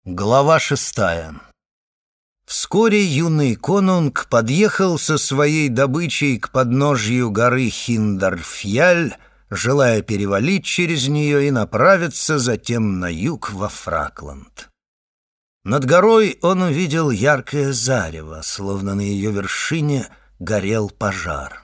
Глава 6. Вскоре юный конунг подъехал со своей добычей к подножью горы Хиндарфьяль, желая перевалить через нее и направиться затем на юг во Фракланд. Над горой он увидел яркое зарево, словно на ее вершине горел пожар.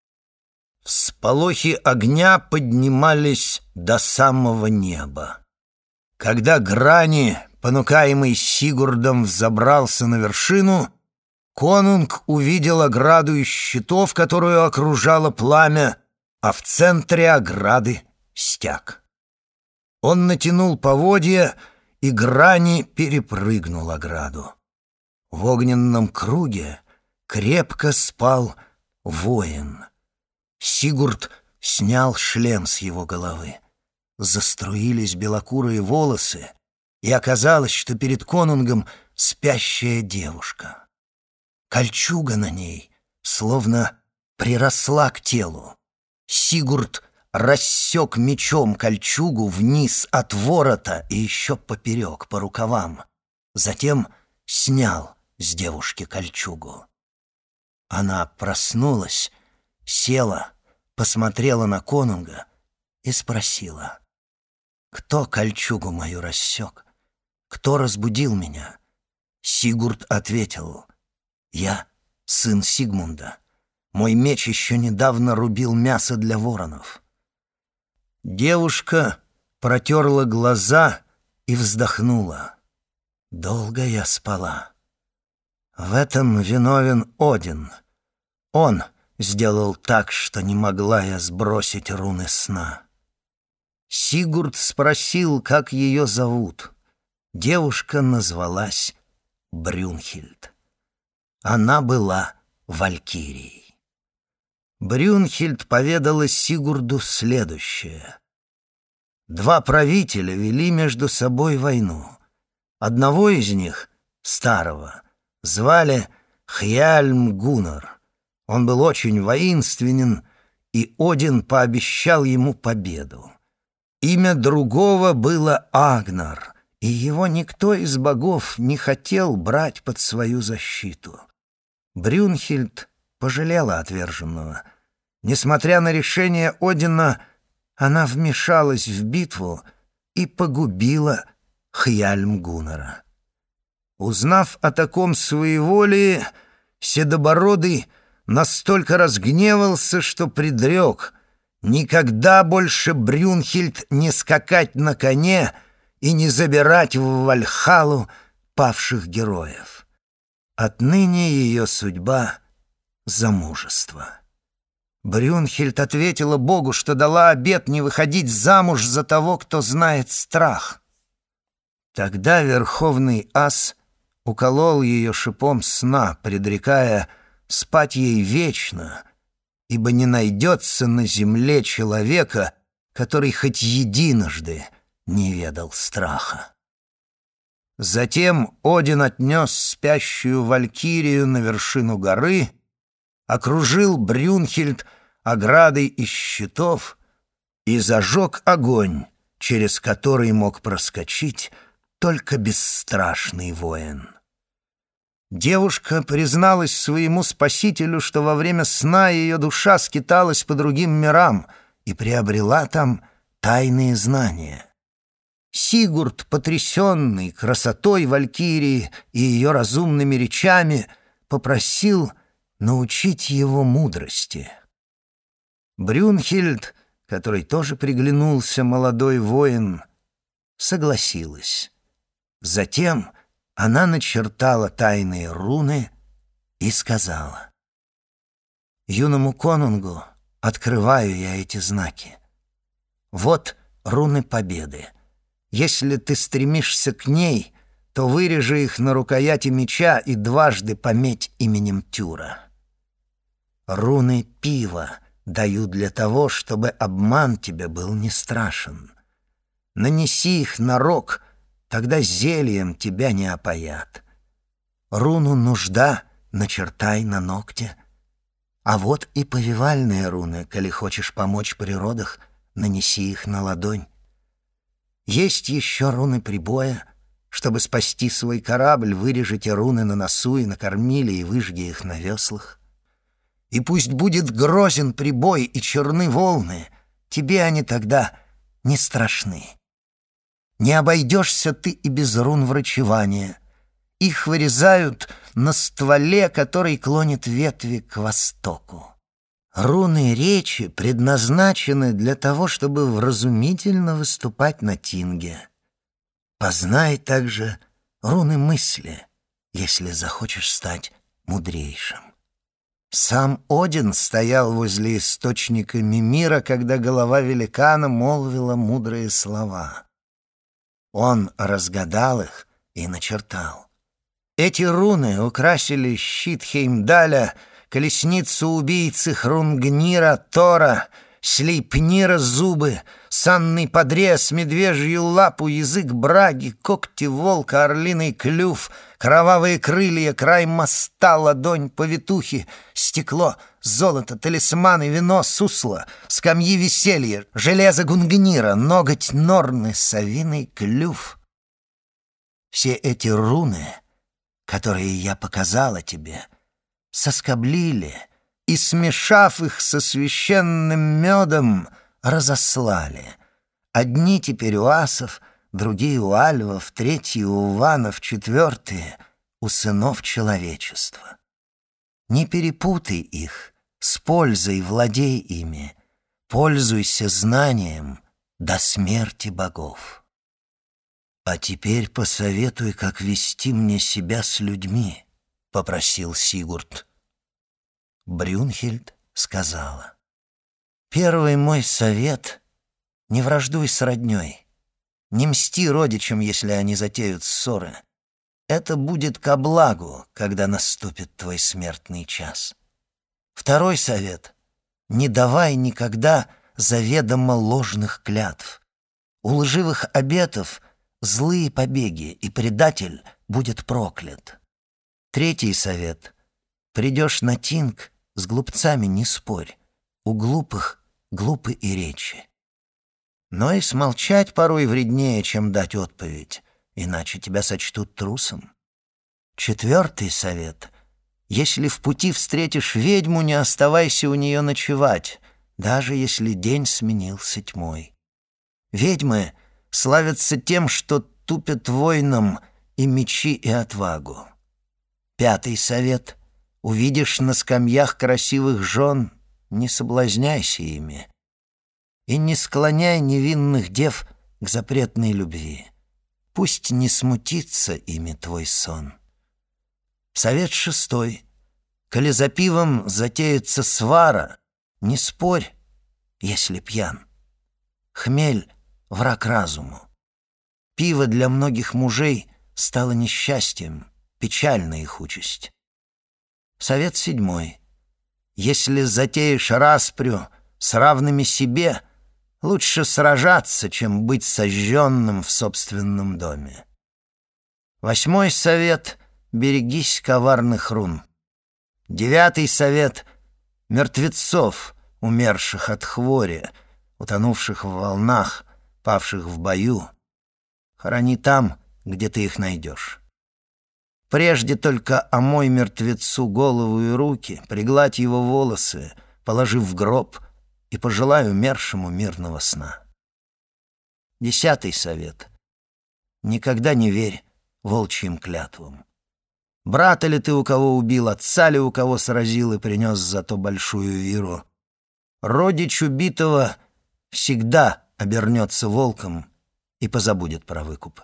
Всполохи огня поднимались до самого неба. Когда Грани, понукаемый Сигурдом, взобрался на вершину, конунг увидел ограду из щитов, которую окружало пламя, а в центре ограды — стяг. Он натянул поводья, и Грани перепрыгнул ограду. В огненном круге крепко спал воин. Сигурд снял шлем с его головы. Заструились белокурые волосы, и оказалось, что перед конунгом спящая девушка. Кольчуга на ней словно приросла к телу. Сигурд рассек мечом кольчугу вниз от ворота и еще поперек, по рукавам. Затем снял с девушки кольчугу. Она проснулась, села, посмотрела на конунга и спросила: «Кто кольчугу мою рассек? Кто разбудил меня?» Сигурд ответил: «Я сын Сигмунда. Мой меч еще недавно рубил мясо для воронов». Девушка протерла глаза и вздохнула. «Долго я спала. В этом виновен Один. Он сделал так, что не могла я сбросить руны сна». Сигурд спросил, как ее зовут. Девушка назвалась Брюнхильд. Она была валькирией. Брюнхильд поведала Сигурду следующее. Два правителя вели между собой войну. Одного из них, старого, звали Хьяльмгунар. Он был очень воинственен, и Один пообещал ему победу. Имя другого было Агнар, и его никто из богов не хотел брать под свою защиту. Брюнхильд пожалела отверженного. Несмотря на решение Одина, она вмешалась в битву и погубила Хьяльмгунара. Узнав о таком своеволии, Седобородый настолько разгневался, что предрек: никогда больше Брюнхильд не скакать на коне и не забирать в Вальхалу павших героев. Отныне ее судьба — замужество. Брюнхильд ответила Богу, что дала обет не выходить замуж за того, кто знает страх. Тогда Верховный Ас уколол ее шипом сна, предрекая спать ей вечно, ибо не найдется на земле человека, который хоть единожды не ведал страха. Затем Один отнес спящую валькирию на вершину горы, окружил Брюнхильд оградой из щитов и зажег огонь, через который мог проскочить только бесстрашный воин. Девушка призналась своему спасителю, что во время сна ее душа скиталась по другим мирам и приобрела там тайные знания. Сигурд, потрясенный красотой валькирии и ее разумными речами, попросил научить его мудрости. Брюнхильд, которой тоже приглянулся молодой воин, согласилась. Затем она начертала тайные руны и сказала: «Юному конунгу открываю я эти знаки. Вот руны победы. Если ты стремишься к ней, то вырежи их на рукояти меча и дважды пометь именем Тюра. Руны пива даю для того, чтобы обман тебе был не страшен. Нанеси их на рог, тогда зельем тебя не опоят. Руну нужда начертай на ногте. А вот и повивальные руны, коли хочешь помочь при родах, нанеси их на ладонь. Есть еще руны прибоя, Чтобы спасти свой корабль, вырежете руны на носу и на кормиле, и выжги их на веслах. И пусть будет грозен прибой и черны волны, тебе они тогда не страшны. Не обойдешься ты и без рун врачевания. Их вырезают на стволе, который клонит ветви к востоку. Руны речи предназначены для того, чтобы вразумительно выступать на тинге. Познай также руны мысли, если захочешь стать мудрейшим. Сам Один стоял возле источника Мимира, когда голова великана молвила мудрые слова. Он разгадал их и начертал. Эти руны украсили щит Хеймдаля, колесницу убийцы Хрунгнира Тора, Слейпнира зубы, санный подрез, медвежью лапу, язык браги, когти волка, орлиный клюв, кровавые крылья, край моста, ладонь повитухи, стекло, золото, талисманы, вино, сусло, скамьи веселья, железо Гунгнира, ноготь Норны, совиный клюв. Все эти руны, которые я показала тебе, соскоблили и, смешав их со священным медом, разослали. Одни теперь у асов, другие у альвов, третьи у ванов, четвертые у сынов человечества. Не перепутай их, с пользой владей ими, пользуйся знанием до смерти богов. «А теперь посоветуй, как вести мне себя с людьми», — попросил Сигурд. Брюнхильд сказала: «Первый мой совет — не враждуй с роднёй, не мсти родичам, если они затеют ссоры. Это будет ко благу, когда наступит твой смертный час. Второй совет — не давай никогда заведомо ложных клятв. У лживых обетов злые побеги, и предатель будет проклят. Третий совет — придешь на тинг, с глупцами не спорь, у глупых глупы и речи. Но и смолчать порой вреднее, чем дать отповедь, иначе тебя сочтут трусом. Четвертый совет — если в пути встретишь ведьму, не оставайся у нее ночевать, даже если день сменился тьмой. Ведьмы славятся тем, что тупят воинам и мечи, и отвагу. Пятый совет — увидишь на скамьях красивых жен, не соблазняйся ими. И не склоняй невинных дев к запретной любви. Пусть не смутится ими твой сон. Совет шестой. Коли за пивом затеется свара, не спорь, если пьян. Хмель — враг разуму. Пиво для многих мужей стало несчастьем, печальна их участь. Совет седьмой. Если затеешь распрю с равными себе, лучше сражаться, чем быть сожженным в собственном доме. Восьмой совет — берегись коварных рун. Девятый совет — мертвецов, умерших от хвори, утонувших в волнах, павших в бою. Хорони там, где ты их найдешь. Прежде только омой мертвецу голову и руки, пригладь его волосы, положив в гроб, и пожелай умершему мирного сна. 10 совет. Никогда не верь волчьим клятвам. Брата ли ты у кого убил, отца ли у кого сразил и принес зато большую виру? Родич убитого всегда обернется волком и позабудет про выкуп.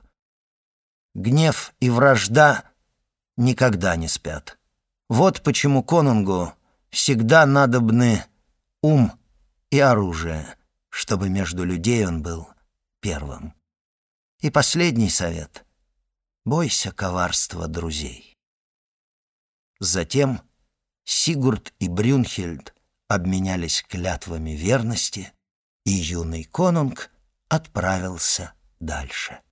Гнев и вражда никогда не спят. Вот почему конунгу всегда надобны ум и оружие, чтобы между людей он был первым. И последний совет — бойся коварства друзей. Затем Сигурд и Брюнхильд обменялись клятвами верности, и юный конунг отправился дальше.